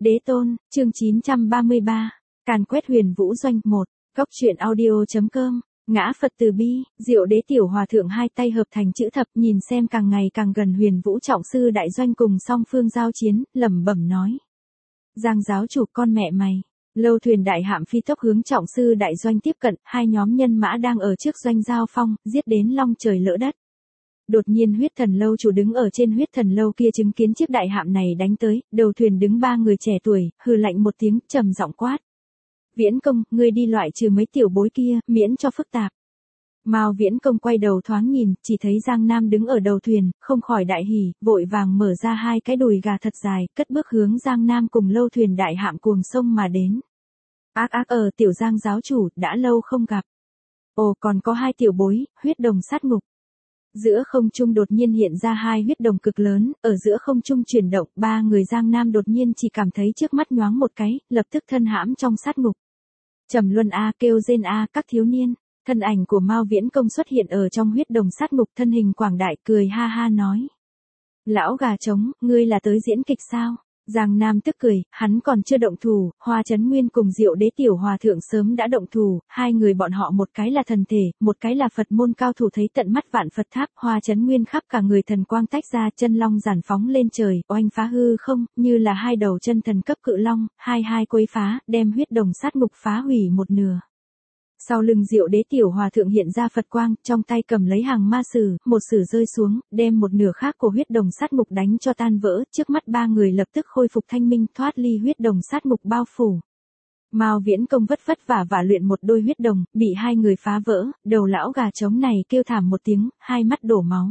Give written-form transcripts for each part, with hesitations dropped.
Đế tôn, chương 933, càn quét huyền vũ doanh 1, góc truyện audio.com, ngã Phật từ bi, Diệu Đế tiểu hòa thượng hai tay hợp thành chữ thập nhìn xem càng ngày càng gần huyền vũ trọng sư đại doanh cùng song phương giao chiến, lẩm bẩm nói. Giang giáo chủ con mẹ mày. Lâu thuyền đại hạm phi tốc hướng trọng sư đại doanh tiếp cận, hai nhóm nhân mã đang ở trước doanh giao phong, giết đến long trời lỡ đất. Đột nhiên huyết thần lâu chủ đứng ở trên huyết thần lâu kia chứng kiến chiếc đại hạm này đánh tới, đầu thuyền đứng ba người trẻ tuổi, hừ lạnh một tiếng, trầm giọng quát. Viễn công, ngươi đi loại trừ mấy tiểu bối kia, miễn cho phức tạp. Mao Viễn công quay đầu thoáng nhìn, chỉ thấy Giang Nam đứng ở đầu thuyền, không khỏi đại hỉ, vội vàng mở ra hai cái đùi gà thật dài, cất bước hướng Giang Nam cùng lâu thuyền đại hạm cuồng sông mà đến. Ác tiểu Giang giáo chủ, đã lâu không gặp. Ồ, còn có hai tiểu bối, huyết đồng sát ngục. Giữa không trung đột nhiên hiện ra hai huyết đồng cực lớn, ở giữa không trung chuyển động, ba người Giang Nam đột nhiên chỉ cảm thấy trước mắt nhoáng một cái, lập tức thân hãm trong sát ngục. Trầm luân a, kêu rên a, các thiếu niên. Thân ảnh của Mao Viễn công xuất hiện ở trong huyết đồng sát ngục, thân hình quảng đại, cười ha ha nói. Lão gà trống, ngươi là tới diễn kịch sao? Giang Nam tức cười, hắn còn chưa động thủ, Hoa Chấn Nguyên cùng Diệu Đế tiểu hòa thượng sớm đã động thủ, hai người bọn họ một cái là thần thể, một cái là Phật môn cao thủ thấy tận mắt vạn Phật tháp, Hoa Chấn Nguyên khắp cả người thần quang tách ra, chân long giản phóng lên trời, oanh phá hư không, như là hai đầu chân thần cấp cự long, hai quấy phá, đem huyết đồng sát ngục phá hủy một nửa. Sau lưng Diệu Đế tiểu hòa thượng hiện ra Phật quang, trong tay cầm lấy hàng ma sử, một sử rơi xuống, đem một nửa khác của huyết đồng sát ngục đánh cho tan vỡ, trước mắt ba người lập tức khôi phục thanh minh, thoát ly huyết đồng sát ngục bao phủ. Mao Viễn công vất vả và luyện một đôi huyết đồng, bị hai người phá vỡ, đầu lão gà trống này kêu thảm một tiếng, hai mắt đổ máu.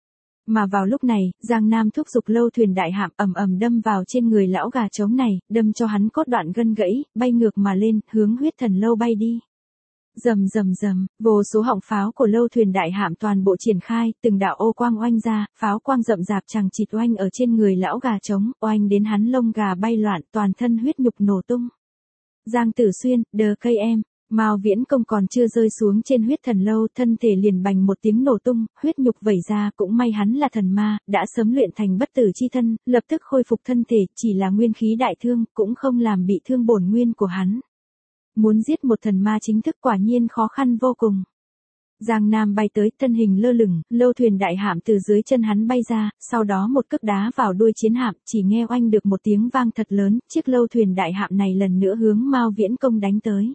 Mà vào lúc này, Giang Nam thúc giục lâu thuyền đại hạm ầm đâm vào trên người lão gà trống này, đâm cho hắn cốt đoạn gân gãy, bay ngược mà lên, hướng huyết thần lâu bay đi. Rầm, vô số họng pháo của lâu thuyền đại hạm toàn bộ triển khai, từng đạo ô quang oanh ra, pháo quang rậm rạp chằng chịt oanh ở trên người lão gà trống, oanh đến hắn lông gà bay loạn, toàn thân huyết nhục nổ tung. Giang Tử Xuyên, đờ cây em, Mao Viễn công còn chưa rơi xuống trên huyết thần lâu, thân thể liền bành một tiếng nổ tung, huyết nhục vẩy ra, cũng may hắn là thần ma, đã sớm luyện thành bất tử chi thân, lập tức khôi phục thân thể, chỉ là nguyên khí đại thương, cũng không làm bị thương bổn nguyên của hắn. Muốn giết một thần ma chính thức quả nhiên khó khăn vô cùng. Giang Nam bay tới, thân hình lơ lửng, lâu thuyền đại hạm từ dưới chân hắn bay ra, sau đó một cước đá vào đuôi chiến hạm, chỉ nghe oanh được một tiếng vang thật lớn, chiếc lâu thuyền đại hạm này lần nữa hướng Mao Viễn công đánh tới.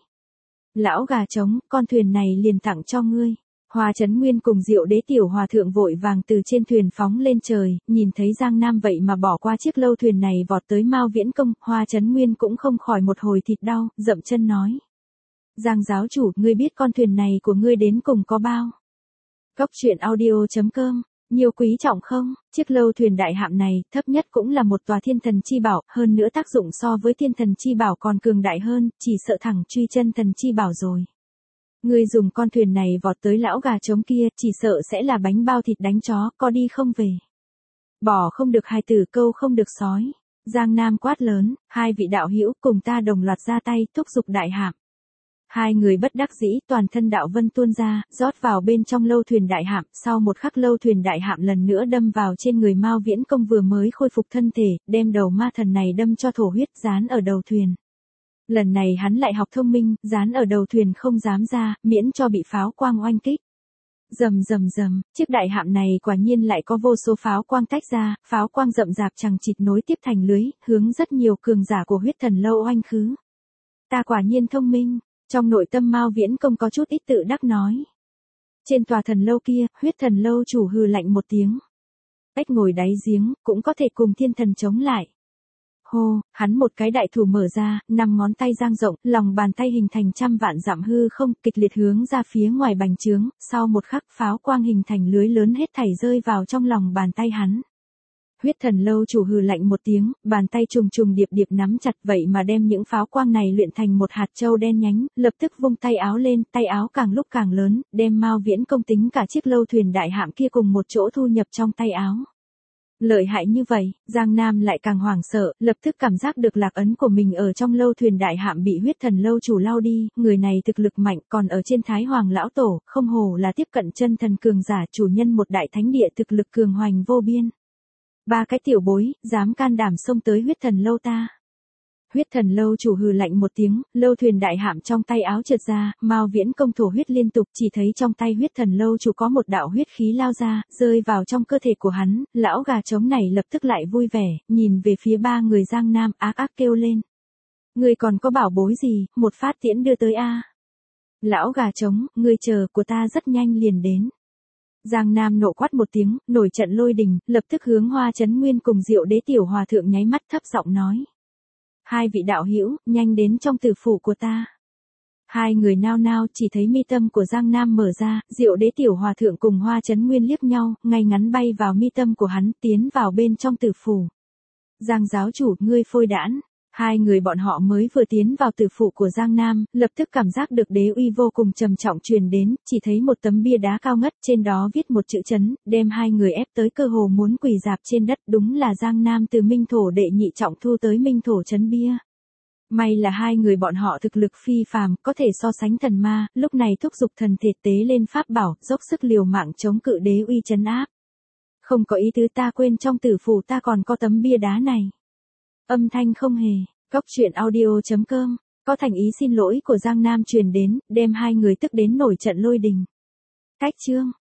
Lão gà trống, con thuyền này liền tặng cho ngươi. Hoa Chấn Nguyên cùng Diệu Đế tiểu hòa thượng vội vàng từ trên thuyền phóng lên trời, nhìn thấy Giang Nam vậy mà bỏ qua chiếc lâu thuyền này vọt tới Mao Viễn công, Hoa Chấn Nguyên cũng không khỏi một hồi thịt đau, dậm chân nói. Giang giáo chủ, ngươi biết con thuyền này của ngươi đến cùng có bao? Góc truyện audio.com, nhiều quý trọng không? Chiếc lâu thuyền đại hạm này, thấp nhất cũng là một tòa thiên thần chi bảo, hơn nữa tác dụng so với thiên thần chi bảo còn cường đại hơn, chỉ sợ thẳng truy chân thần chi bảo rồi. Ngươi dùng con thuyền này vọt tới lão gà trống kia, chỉ sợ sẽ là bánh bao thịt đánh chó, có đi không về. Bỏ không được hài tử, câu không được sói. Giang Nam quát lớn, hai vị đạo hữu cùng ta đồng loạt ra tay, thúc giục đại hạm. Hai người bất đắc dĩ, toàn thân đạo vân tuôn ra, rót vào bên trong lâu thuyền đại hạm, sau một khắc lâu thuyền đại hạm lần nữa đâm vào trên người Mao Viễn công vừa mới khôi phục thân thể, đem đầu ma thần này đâm cho thổ huyết, dán ở đầu thuyền. Lần này hắn lại học thông minh, dán ở đầu thuyền không dám ra, miễn cho bị pháo quang oanh kích. Rầm, chiếc đại hạm này quả nhiên lại có vô số pháo quang tách ra, pháo quang rậm rạp chằng chịt nối tiếp thành lưới, hướng rất nhiều cường giả của huyết thần lâu oanh khứ. Ta quả nhiên thông minh, trong nội tâm Mao Viễn công có chút ít tự đắc nói. Trên tòa thần lâu kia, huyết thần lâu chủ hừ lạnh một tiếng. Ếch ngồi đáy giếng, cũng có thể cùng thiên thần chống lại. Hô, hắn một cái đại thủ mở ra, 5 ngón tay dang rộng, lòng bàn tay hình thành trăm vạn dặm hư không, kịch liệt hướng ra phía ngoài bành trướng, sau một khắc pháo quang hình thành lưới lớn hết thảy rơi vào trong lòng bàn tay hắn. Huyết thần lâu chủ hừ lạnh một tiếng, bàn tay trùng điệp nắm chặt vậy mà đem những pháo quang này luyện thành một hạt châu đen nhánh, lập tức vung tay áo lên, tay áo càng lúc càng lớn, đem Mao Viễn công tính cả chiếc lâu thuyền đại hạm kia cùng một chỗ thu nhập trong tay áo. Lợi hại như vậy, Giang Nam lại càng hoảng sợ, lập tức cảm giác được lạc ấn của mình ở trong lâu thuyền đại hạm bị huyết thần lâu chủ lao đi, người này thực lực mạnh, còn ở trên Thái Hoàng lão tổ, không hổ là tiếp cận chân thần cường giả, chủ nhân một đại thánh địa, thực lực cường hoành vô biên. Ba cái tiểu bối, dám can đảm xông tới huyết thần lâu ta. Huyết thần lâu chủ hừ lạnh một tiếng, lâu thuyền đại hạm trong tay áo trượt ra, Mao Viễn công thổ huyết liên tục, chỉ thấy trong tay huyết thần lâu chủ có một đạo huyết khí lao ra, rơi vào trong cơ thể của hắn, lão gà trống này lập tức lại vui vẻ, nhìn về phía ba người Giang Nam ác ác kêu lên. Ngươi còn có bảo bối gì, một phát tiễn đưa tới a. Lão gà trống, ngươi chờ của ta rất nhanh liền đến. Giang Nam nộ quát một tiếng, nổi trận lôi đình, lập tức hướng Hoa Chấn Nguyên cùng Diệu Đế tiểu hòa thượng nháy mắt thấp giọng nói. Hai vị đạo hữu, nhanh đến trong tử phủ của ta. Hai người nao nao chỉ thấy mi tâm của Giang Nam mở ra, Diệu Đế tiểu hòa thượng cùng Hoa Chấn Nguyên liếc nhau, ngay ngắn bay vào mi tâm của hắn, tiến vào bên trong tử phủ. Giang giáo chủ, ngươi phôi đãn. Hai người bọn họ mới vừa tiến vào tử phủ của Giang Nam, lập tức cảm giác được đế uy vô cùng trầm trọng truyền đến, chỉ thấy một tấm bia đá cao ngất, trên đó viết một chữ chấn, đem hai người ép tới cơ hồ muốn quỳ rạp trên đất, đúng là Giang Nam từ Minh Thổ đệ nhị trọng thu tới Minh Thổ chấn bia. May là hai người bọn họ thực lực phi phàm, có thể so sánh thần ma, lúc này thúc giục thần thể tế lên pháp bảo, dốc sức liều mạng chống cự đế uy trấn áp. Không có ý tứ, ta quên trong tử phủ ta còn có tấm bia đá này. Âm thanh không hề, goctruyện.audio.com, có thành ý xin lỗi của Giang Nam truyền đến, đem hai người tức đến nổi trận lôi đình. Cách chương